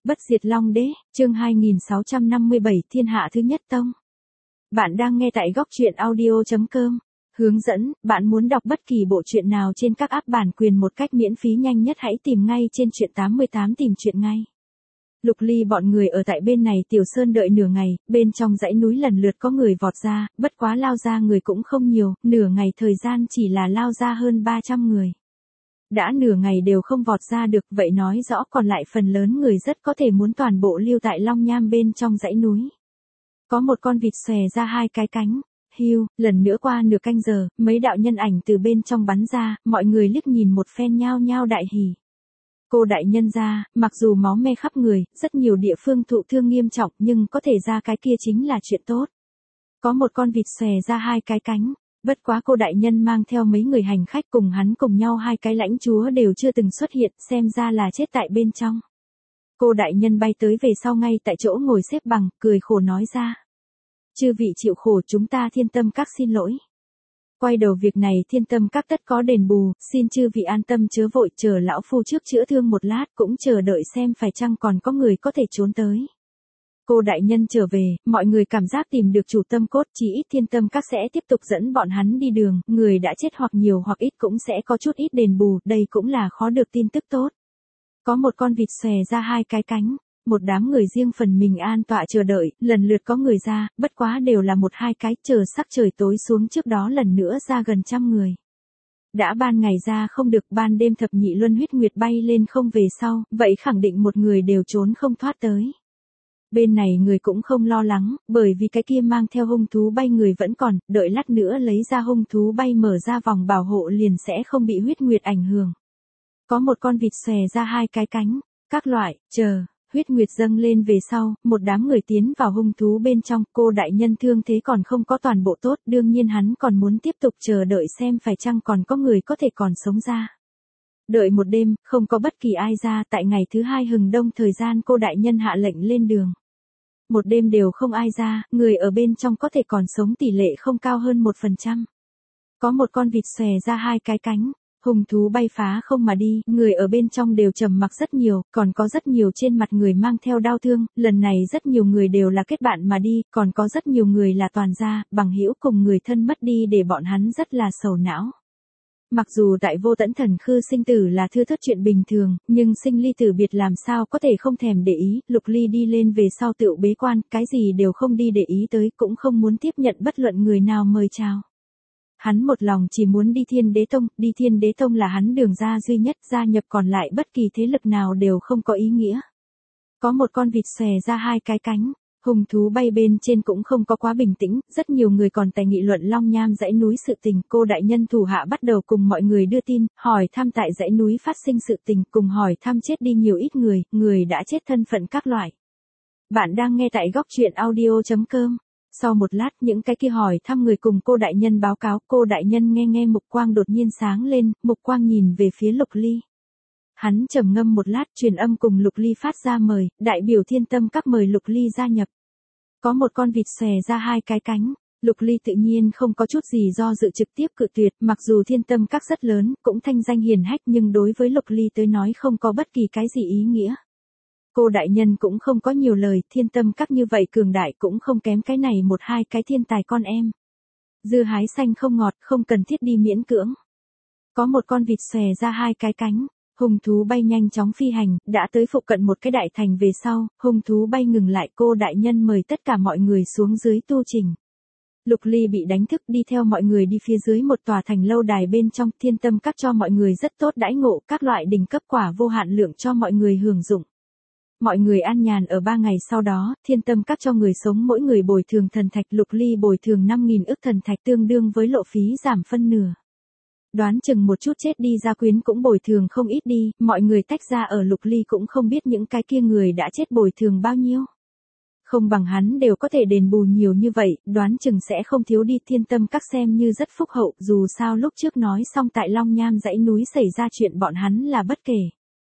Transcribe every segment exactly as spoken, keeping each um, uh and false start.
Bất diệt Long Đế, chương hai nghìn sáu trăm năm mươi bảy Thiên hạ thứ nhất tông. Bạn đang nghe tại góc truyện audio chấm com. Hướng dẫn, bạn muốn đọc bất kỳ bộ truyện nào trên các app bản quyền một cách miễn phí nhanh nhất hãy tìm ngay trên truyện tám mươi tám tìm truyện ngay. Lục Ly bọn người ở tại bên này Tiểu Sơn đợi nửa ngày, bên trong dãy núi lần lượt có người vọt ra, bất quá lao ra người cũng không nhiều, nửa ngày thời gian chỉ là lao ra hơn ba trăm người. Đã nửa ngày đều không vọt ra được, vậy nói rõ còn lại phần lớn người rất có thể muốn toàn bộ lưu tại Long Nham bên trong dãy núi. Có một con vịt xòe ra hai cái cánh. Hiu, lần nữa qua nửa canh giờ, mấy đạo nhân ảnh từ bên trong bắn ra, mọi người liếc nhìn một phen nhao nhao đại hỉ. Cô đại nhân ra, mặc dù máu me khắp người, rất nhiều địa phương thụ thương nghiêm trọng nhưng có thể ra cái kia chính là chuyện tốt. Có một con vịt xòe ra hai cái cánh. Bất quá cô đại nhân mang theo mấy người hành khách cùng hắn cùng nhau hai cái lãnh chúa đều chưa từng xuất hiện, xem ra là chết tại bên trong. Cô đại nhân bay tới về sau ngay tại chỗ ngồi xếp bằng, cười khổ nói ra. Chư vị chịu khổ, chúng ta Thiên Tâm Các xin lỗi. Quay đầu việc này Thiên Tâm Các tất có đền bù, xin chư vị an tâm chớ vội, chờ lão phu trước chữa thương một lát, cũng chờ đợi xem phải chăng còn có người có thể trốn tới. Cô đại nhân trở về, mọi người cảm giác tìm được chủ tâm cốt, chỉ ít Thiên Tâm Các sẽ tiếp tục dẫn bọn hắn đi đường, người đã chết hoặc nhiều hoặc ít cũng sẽ có chút ít đền bù, đây cũng là khó được tin tức tốt. Có một con vịt xòe ra hai cái cánh, một đám người riêng phần mình an tọa chờ đợi, lần lượt có người ra, bất quá đều là một hai cái, chờ sắc trời tối xuống trước đó lần nữa ra gần trăm người. Đã ban ngày ra không được, ban đêm thập nhị luân huyết nguyệt bay lên không về sau, vậy khẳng định một người đều trốn không thoát tới. Bên này người cũng không lo lắng, bởi vì cái kia mang theo hung thú bay người vẫn còn, đợi lát nữa lấy ra hung thú bay mở ra vòng bảo hộ liền sẽ không bị huyết nguyệt ảnh hưởng. Có một con vịt xòe ra hai cái cánh, các loại, chờ, huyết nguyệt dâng lên về sau, một đám người tiến vào hung thú bên trong, cô đại nhân thương thế còn không có toàn bộ tốt, đương nhiên hắn còn muốn tiếp tục chờ đợi xem phải chăng còn có người có thể còn sống ra. Đợi một đêm, không có bất kỳ ai ra, tại ngày thứ hai hừng đông thời gian cô đại nhân hạ lệnh lên đường. Một đêm đều không ai ra, người ở bên trong có thể còn sống tỷ lệ không cao hơn một phần trăm. Có một con vịt xòe ra hai cái cánh, hung thú bay phá không mà đi, người ở bên trong đều trầm mặc rất nhiều, còn có rất nhiều trên mặt người mang theo đau thương, lần này rất nhiều người đều là kết bạn mà đi, còn có rất nhiều người là toàn gia, bằng hữu cùng người thân mất đi để bọn hắn rất là sầu não. Mặc dù tại Vô Tẫn Thần Khư sinh tử là thưa thớt chuyện bình thường, nhưng sinh ly tử biệt làm sao có thể không thèm để ý, Lục Ly đi lên về sau tựu bế quan, cái gì đều không đi để ý tới, cũng không muốn tiếp nhận bất luận người nào mời chào. Hắn một lòng chỉ muốn đi Thiên Đế Tông, đi Thiên Đế Tông là hắn đường ra duy nhất, gia nhập còn lại bất kỳ thế lực nào đều không có ý nghĩa. Có một con vịt xòe ra hai cái cánh. Hung thú bay bên trên cũng không có quá bình tĩnh, rất nhiều người còn tại nghị luận Long Nham dãy núi sự tình, cô đại nhân thủ hạ bắt đầu cùng mọi người đưa tin, hỏi thăm tại dãy núi phát sinh sự tình, cùng hỏi thăm chết đi nhiều ít người, người đã chết thân phận các loại. Bạn đang nghe tại góc truyện audio chấm com. Sau một lát những cái kia hỏi thăm người cùng cô đại nhân báo cáo, cô đại nhân nghe nghe mục quang đột nhiên sáng lên, mục quang nhìn về phía Lục Ly. Hắn trầm ngâm một lát truyền âm cùng Lục Ly phát ra mời, đại biểu Thiên Tâm Các mời Lục Ly gia nhập. Có một con vịt xòe ra hai cái cánh, Lục Ly tự nhiên không có chút gì do dự trực tiếp cự tuyệt, mặc dù Thiên Tâm Các rất lớn, cũng thanh danh hiển hách nhưng đối với Lục Ly tới nói không có bất kỳ cái gì ý nghĩa. Cô đại nhân cũng không có nhiều lời, Thiên Tâm Các như vậy cường đại cũng không kém cái này một hai cái thiên tài con em. Dưa hái xanh không ngọt, không cần thiết đi miễn cưỡng. Có một con vịt xòe ra hai cái cánh. Hung thú bay nhanh chóng phi hành, đã tới phụ cận một cái đại thành về sau, hung thú bay ngừng lại, cô đại nhân mời tất cả mọi người xuống dưới tu trình. Lục Ly bị đánh thức đi theo mọi người đi phía dưới một tòa thành lâu đài bên trong, Thiên Tâm Các cho mọi người rất tốt đãi ngộ, các loại đỉnh cấp quả vô hạn lượng cho mọi người hưởng dụng. Mọi người an nhàn ở ba ngày sau đó, Thiên Tâm Các cho người sống mỗi người bồi thường thần thạch, Lục Ly bồi thường năm nghìn ức thần thạch tương đương với lộ phí giảm phân nửa. Đoán chừng một chút chết đi gia quyến cũng bồi thường không ít đi, mọi người tách ra ở Lục Ly cũng không biết những cái kia người đã chết bồi thường bao nhiêu. Không bằng hắn đều có thể đền bù nhiều như vậy, đoán chừng sẽ không thiếu đi. Thiên Tâm Các xem như rất phúc hậu, dù sao lúc trước nói xong tại Long Nham dãy núi xảy ra chuyện bọn hắn là bất kể.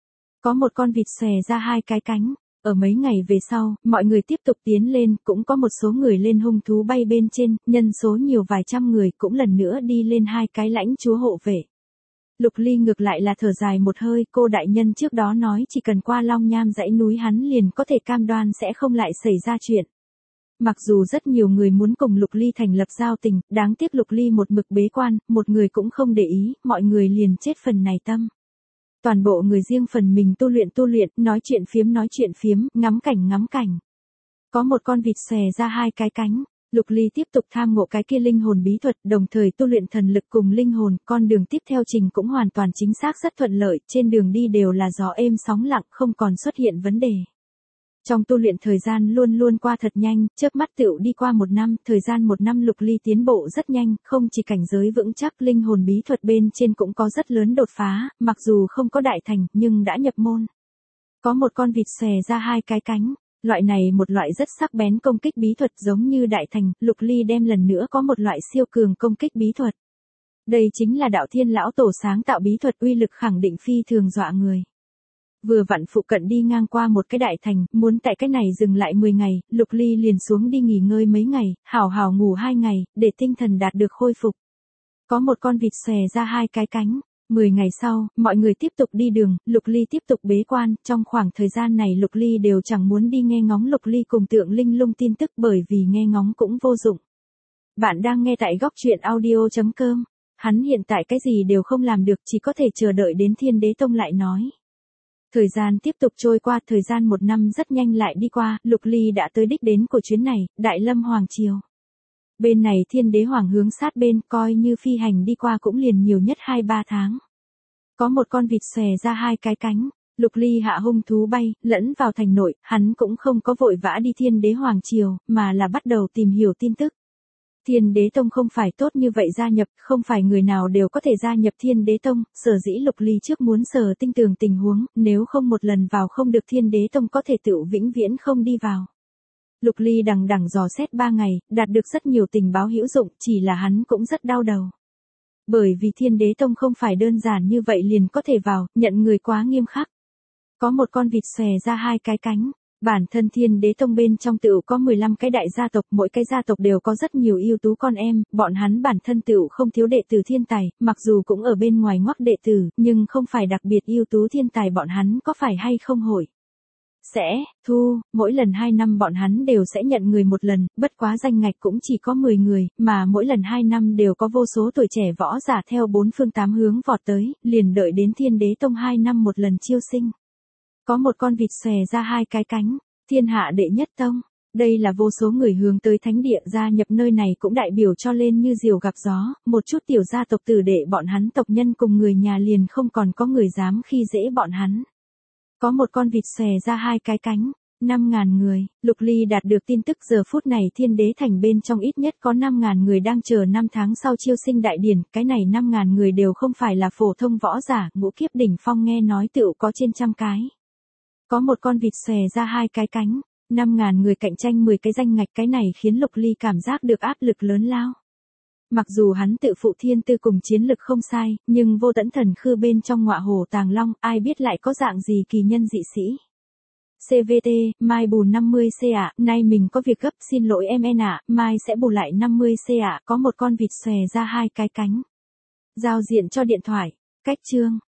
Có một con vịt xòe ra hai cái cánh. Ở mấy ngày về sau, mọi người tiếp tục tiến lên, cũng có một số người lên hung thú bay bên trên, nhân số nhiều vài trăm người cũng lần nữa đi lên hai cái lãnh chúa hộ vệ. Lục Ly ngược lại là thở dài một hơi, cô đại nhân trước đó nói chỉ cần qua Long Nham dãy núi hắn liền có thể cam đoan sẽ không lại xảy ra chuyện. Mặc dù rất nhiều người muốn cùng Lục Ly thành lập giao tình, đáng tiếc Lục Ly một mực bế quan, một người cũng không để ý, mọi người liền chết phần này tâm. Toàn bộ người riêng phần mình tu luyện tu luyện, nói chuyện phiếm nói chuyện phiếm, ngắm cảnh ngắm cảnh. Có một con vịt xòe ra hai cái cánh. Lục Ly tiếp tục tham ngộ cái kia linh hồn bí thuật, đồng thời tu luyện thần lực cùng linh hồn, con đường tiếp theo trình cũng hoàn toàn chính xác rất thuận lợi, trên đường đi đều là gió êm sóng lặng, không còn xuất hiện vấn đề. Trong tu luyện thời gian luôn luôn qua thật nhanh, chớp mắt tựu đi qua một năm, thời gian một năm Lục Ly tiến bộ rất nhanh, không chỉ cảnh giới vững chắc, linh hồn bí thuật bên trên cũng có rất lớn đột phá, mặc dù không có đại thành, nhưng đã nhập môn. Có một con vịt xòe ra hai cái cánh. Loại này một loại rất sắc bén công kích bí thuật giống như đại thành, Lục Ly đem lần nữa có một loại siêu cường công kích bí thuật. Đây chính là đạo thiên lão tổ sáng tạo bí thuật, uy lực khẳng định phi thường dọa người. Vừa vặn phụ cận đi ngang qua một cái đại thành, muốn tại cái này dừng lại mười ngày, Lục Ly liền xuống đi nghỉ ngơi mấy ngày, hảo hảo ngủ hai ngày, để tinh thần đạt được khôi phục. Có một con vịt xòe ra hai cái cánh. Mười ngày sau, mọi người tiếp tục đi đường, Lục Ly tiếp tục bế quan, trong khoảng thời gian này Lục Ly đều chẳng muốn đi nghe ngóng Lục Ly cùng Tượng Linh Lung tin tức bởi vì nghe ngóng cũng vô dụng. Bạn đang nghe tại góc truyện audio chấm com. Hắn hiện tại cái gì đều không làm được, chỉ có thể chờ đợi đến Thiên Đế Tông lại nói. Thời gian tiếp tục trôi qua, thời gian một năm rất nhanh lại đi qua, Lục Ly đã tới đích đến của chuyến này, Đại Lâm Hoàng Triều. Bên này Thiên Đế Hoàng hướng sát bên, coi như phi hành đi qua cũng liền nhiều nhất hai ba tháng. Có một con vịt xòe ra hai cái cánh, Lục Ly hạ hung thú bay, lẫn vào thành nội, hắn cũng không có vội vã đi Thiên Đế Hoàng Triều, mà là bắt đầu tìm hiểu tin tức. Thiên Đế Tông không phải tốt như vậy gia nhập, không phải người nào đều có thể gia nhập Thiên Đế Tông, sở dĩ Lục Ly trước muốn sờ tinh tường tình huống, nếu không một lần vào không được Thiên Đế Tông có thể tự vĩnh viễn không đi vào. Lục Ly đằng đằng dò xét ba ngày, đạt được rất nhiều tình báo hữu dụng, chỉ là hắn cũng rất đau đầu. Bởi vì Thiên Đế Tông không phải đơn giản như vậy liền có thể vào, nhận người quá nghiêm khắc. Có một con vịt xòe ra hai cái cánh, bản thân Thiên Đế Tông bên trong tựu có mười lăm cái đại gia tộc, mỗi cái gia tộc đều có rất nhiều ưu tú con em, bọn hắn bản thân tựu không thiếu đệ tử thiên tài, mặc dù cũng ở bên ngoài ngoắc đệ tử, nhưng không phải đặc biệt ưu tú thiên tài, bọn hắn có phải hay không hội sẽ thu, mỗi lần hai năm bọn hắn đều sẽ nhận người một lần, bất quá danh ngạch cũng chỉ có mười người, mà mỗi lần hai năm đều có vô số tuổi trẻ võ giả theo bốn phương tám hướng vọt tới, liền đợi đến Thiên Đế Tông hai năm một lần chiêu sinh. Có một con vịt xòe ra hai cái cánh, thiên hạ đệ nhất tông. Đây là vô số người hướng tới thánh địa gia nhập nơi này cũng đại biểu cho lên như diều gặp gió, một chút tiểu gia tộc tử đệ bọn hắn tộc nhân cùng người nhà liền không còn có người dám khi dễ bọn hắn. Có một con vịt xòe ra hai cái cánh, năm ngàn người, Lục Ly đạt được tin tức giờ phút này Thiên Đế Thành bên trong ít nhất có năm ngàn người đang chờ năm tháng sau chiêu sinh đại điển, cái này năm ngàn người đều không phải là phổ thông võ giả, ngũ kiếp đỉnh phong nghe nói tựu có trên trăm cái. Có một con vịt xòe ra hai cái cánh, năm ngàn người cạnh tranh mười cái danh ngạch, cái này khiến Lục Ly cảm giác được áp lực lớn lao. Mặc dù hắn tự phụ thiên tư cùng chiến lực không sai, nhưng vô tẫn thần khư bên trong ngọa hổ tàng long, ai biết lại có dạng gì kỳ nhân dị sĩ. xê vê tê, mai bù năm mươi xê ạ, nay mình có việc gấp, xin lỗi em en ạ, mai sẽ bù lại năm mươi xê ạ, có một con vịt xòe ra hai cái cánh. Giao diện cho điện thoại, cách chương.